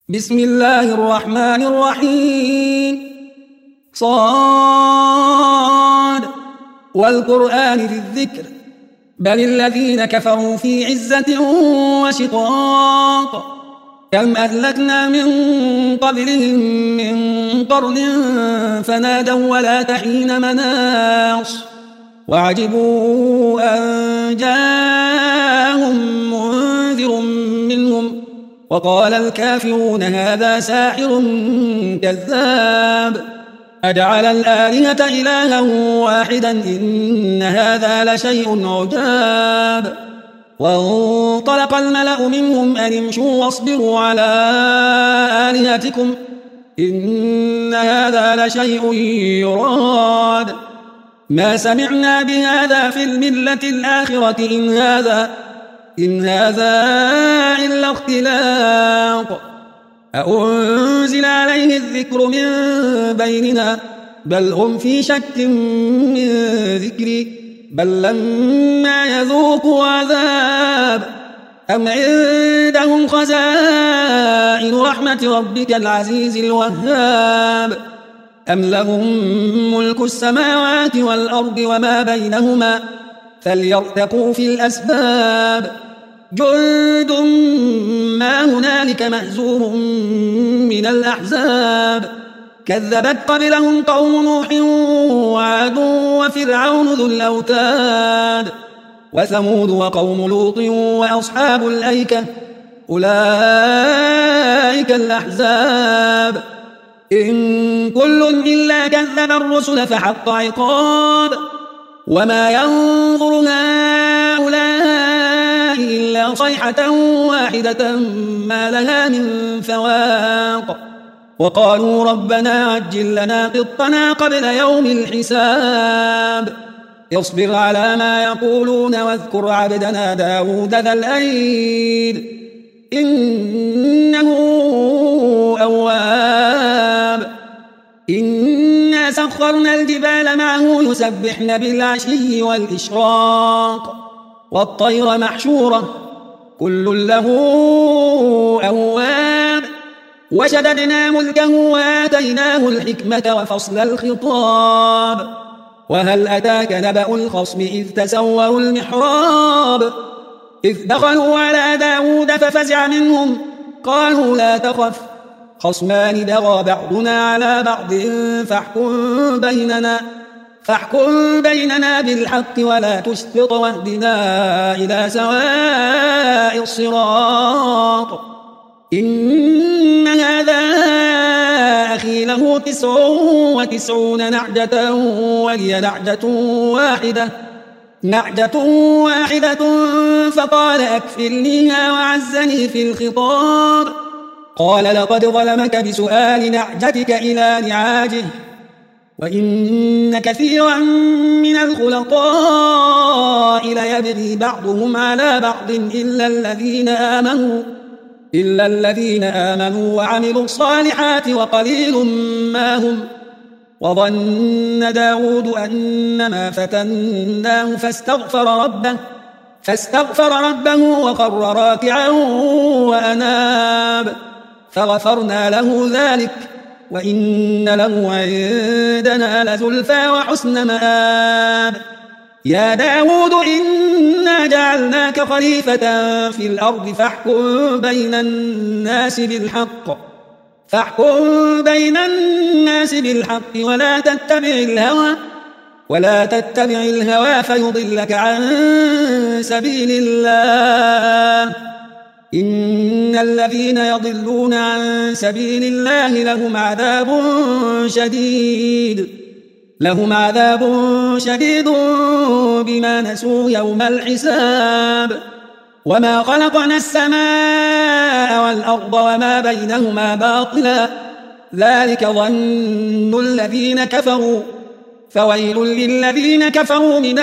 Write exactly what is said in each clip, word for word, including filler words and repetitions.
بسم الله الرحمن الرحيم. صاد والقرآن ذي الذكر بل الذين كفروا في عزة وشقاق كم أهلكنا من قبلهم من قرن فنادوا ولا تحين مناص وعجبوا أن جاءهم منذر منهم وقال الكافرون هذا ساحر كذاب أجعل الآلهة إلها واحدا إن هذا لشيء عجاب وانطلق الملأ منهم أن امشوا واصبروا على آلهتكم إن هذا لشيء يراد ما سمعنا بهذا في الملة الآخرة إن هذا إن هذا إلا اختلاق أأنزل عليه الذكر من بيننا بل هم في شك من ذكري بل لما يذوقوا عذاب أم عندهم خزائن رحمة ربك العزيز الوهاب أم لهم ملك السماوات والأرض وما بينهما فليرتقوا في الأسباب جند ما هنالك مهزوم من الأحزاب كذبت قبلهم قوم نوح وعاد وفرعون ذو الأوتاد وثمود وقوم لوط وأصحاب الأيكة أولئك الأحزاب إن كل إلا كذب الرسل فحق عقاب وما ينظر هؤلاء إلا صيحة واحدة ما لها من فواق وقالوا ربنا عجل لنا قطنا قبل يوم الحساب اصبر على ما يقولون واذكر عبدنا داود ذا الأيد إنه أواب إنا سخرنا الجبال معه يسبحن بالعشي والإشراق والطير محشورة كل له أواب وشددنا ملكه وآتيناه الحكمة وفصل الخطاب وهل أتاك نبأ الخصم إذ تسوروا المحراب إذ دخلوا على داود ففزع منهم قالوا لا تخف خصمان بغى بعضنا على بعض فاحكم بيننا فاحكم بيننا بالحق ولا تشطط واهدنا إلى سواء الصراط إن هذا أخي له تسع وتسعون نعجة ولي نعجة واحدة نعجة واحدة فقال أكفلنيها وعزني في الخطاب قال لقد ظلمك بسؤال نعجتك إلى نعاجه وإن كثيرا من الخلطاء ليبغي بعضهم على بعض إلا الذين آمنوا إلا الذين آمنوا وعملوا الصالحات وقليل ما هم وظن داود أنما فتناه فاستغفر ربه فاستغفر ربه وخر راكعا وأناب فغفرنا له ذلك وإن له عندنا لزلفى وحسن مآب يا داود إنا جعلناك خليفة في الأرض فاحكم بين الناس بالحق فاحكم بين الناس بالحق ولا تتبع الهوى ولا تتبع الهوى فيضلك عن سبيل الله إن الذين يضلون عن سبيل الله لهم عذاب شديد لهم عذاب شديد بما نسوا يوم الحساب وما خلقنا السماء والأرض وما بينهما باطلا ذلك ظن الذين كفروا فويل للذين كفروا من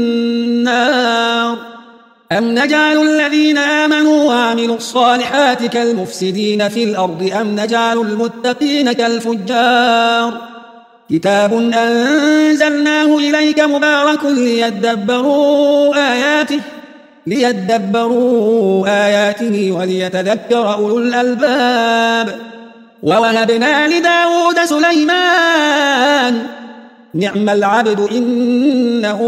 النار أم نجعل الذين آمنوا وعملوا الصالحات كالمفسدين في الأرض أم نجعل المتقين كالفجار كتاب أنزلناه إليك مبارك ليدبروا آياته ليدبروا آياته وليتذكر أولو الألباب. ووهبنا لداود سليمان نعم العبد إنه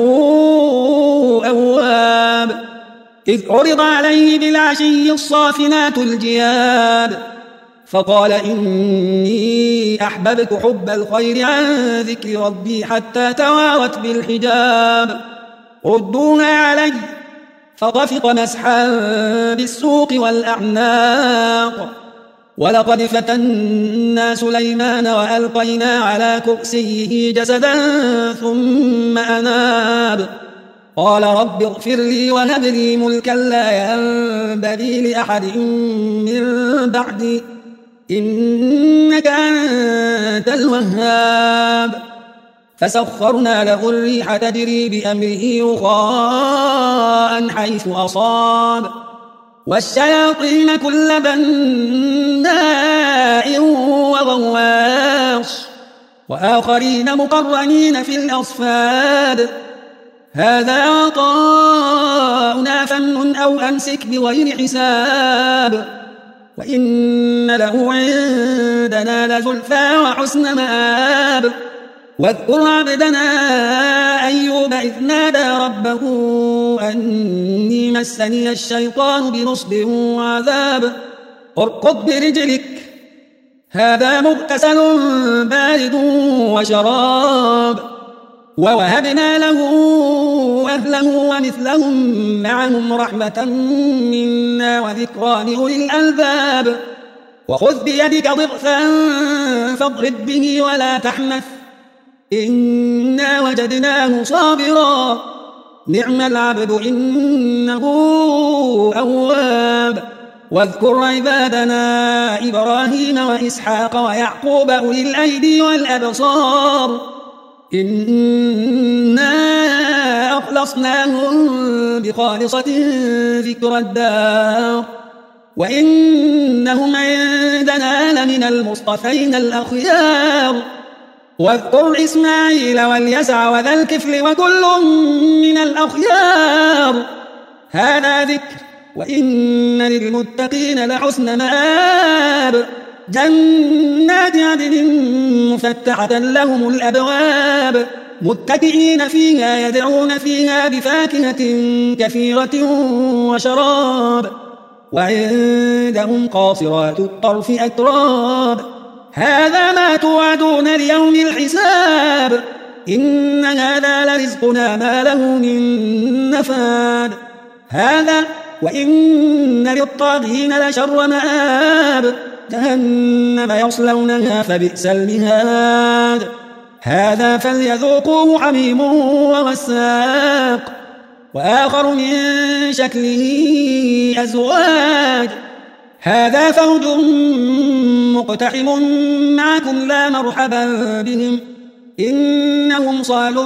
أواب. إذ عرض عليه بالعشي الصافنات الجياد فقال إني أحببت حب الخير عن ذكر ربي حتى توارت بالحجاب. ردوها علي فطفق مسحا بالسوق والأعناق. ولقد فتنا سليمان وألقينا على كرسيه جسدا ثم أناب. قال رب اغفر لي وهب لي ملكا لا ينبغي لأحد من بعدي إنك أنت الوهاب. فسخرنا له الريح تجري بأمره رخاء حيث أصاب والشياطين كل بناء وغواص وآخرين مقرنين في الأصفاد. هذا عطاؤنا فامنن أو أمسك بغير حساب وإن له عندنا لزلفى وحسن مآب. واذكر عبدنا أيوب إذ نادى ربه أني مسني الشيطان بنصب وعذاب. اركض برجلك هذا مغتسل بارد وشراب. ووهبنا له أهله ومثلهم معهم رحمة منا وذكرى لأولي الألباب. وخذ بيدك ضغثا فاضرب به ولا تحنث إنا وجدناه صابرا نعم العبد إنه أواب. واذكر عبادنا إبراهيم وإسحاق ويعقوب أولي الأيدي والأبصار إنا أخلصناهم بخالصة ذكر الدار وإنهم عندنا لمن المصطفين الأخيار. واذكر إسماعيل واليسع وذا الكفل وكل من الأخيار. هذا ذكر وإن للمتقين لحسن مآب. جنات عدن مفتحة لهم الأبواب متكئين فيها يدعون فيها بفاكهة كثيرة وشراب. وعندهم قاصرات الطرف أتراب. هذا ما توعدون ليوم الحساب إن هذا لرزقنا ما له من نفاد. هذا وإن للطاغين لشر مآب جهنم يصلونها فبئس المهاد. هذا فليذوقوه حميم وغساق وآخر من شكله أزواج. هذا فوج مقتحم معكم لا مرحبا بهم إنهم صالوا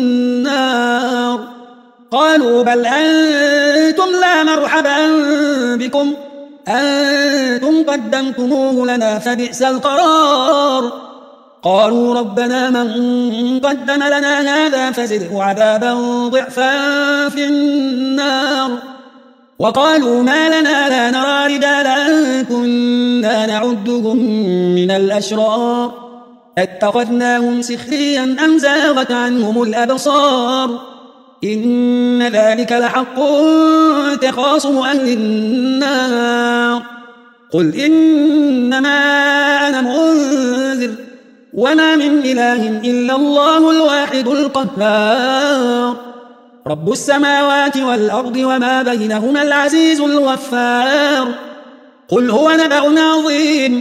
النار. قالوا بل أنتم لا مرحبا بكم أنتم قدمتموه لنا فبئس القرار. قالوا ربنا من قدم لنا هذا فزده عذابا ضعفا في النار. وقالوا ما لنا لا نرى رجالا كنا نعدهم من الأشرار اتخذناهم سخريا أم زاغت عنهم الأبصار إن ذلك لحق تخاصم أهل النار. قل إنما أنا منذر وما من إله إلا الله الواحد القهار رب السماوات والأرض وما بينهما العزيز الغفار. قل هو نبأ عظيم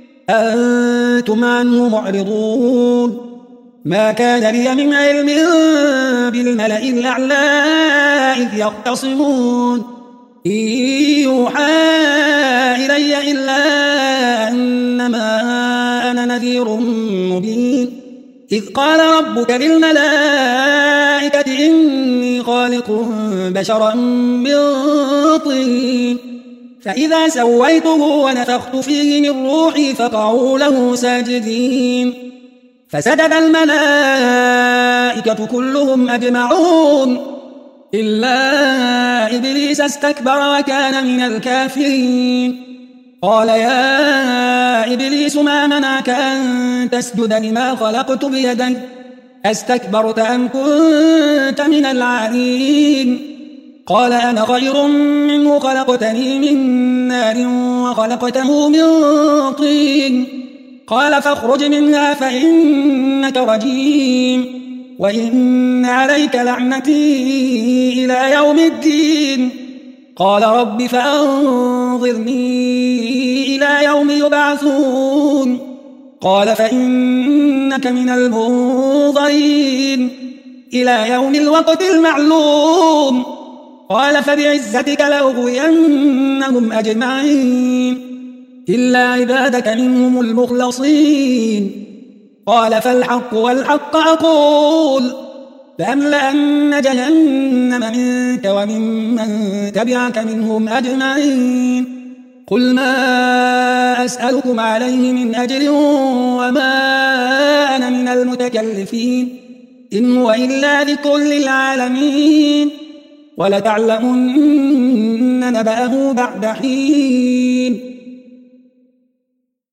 أنتم عنه معرضون. ما كان لي من علم بالملأ الأعلى إذ يختصمون إن يوحى إلي إلا أنما أنا نذير مبين. إذ قال ربك للملائكة إني خالق بشرا من طين فإذا سويته ونفخت فيه من روحي فقعوا له ساجدين. فسجد الملائكة كلهم أجمعون إلا إبليس استكبر وكان من الكافرين قال يا إبليس ما منعك أن تسجد لما خلقت بيدي أستكبرت أم كنت من العالين قال أنا خير منه خلقتني من نار وخلقته من طين قال فاخرج منها فإنك رجيم وإن عليك لعنتي إلى يوم الدين قال رب فأنظرني إلى يوم يبعثون قال فإنك من المنظرين إلى يوم الوقت المعلوم قال فبعزتك لأغوينهم أجمعين إلا عبادك منهم المخلصين قال فالحق والحق أقول لأملأن جهنم منك وممن تبعك منهم أجمعين قل ما أسألكم عليه من أجر وما أنا من المتكلفين إن هو إلا ذكر للعالمين ولتعلمن نبأه بعد حين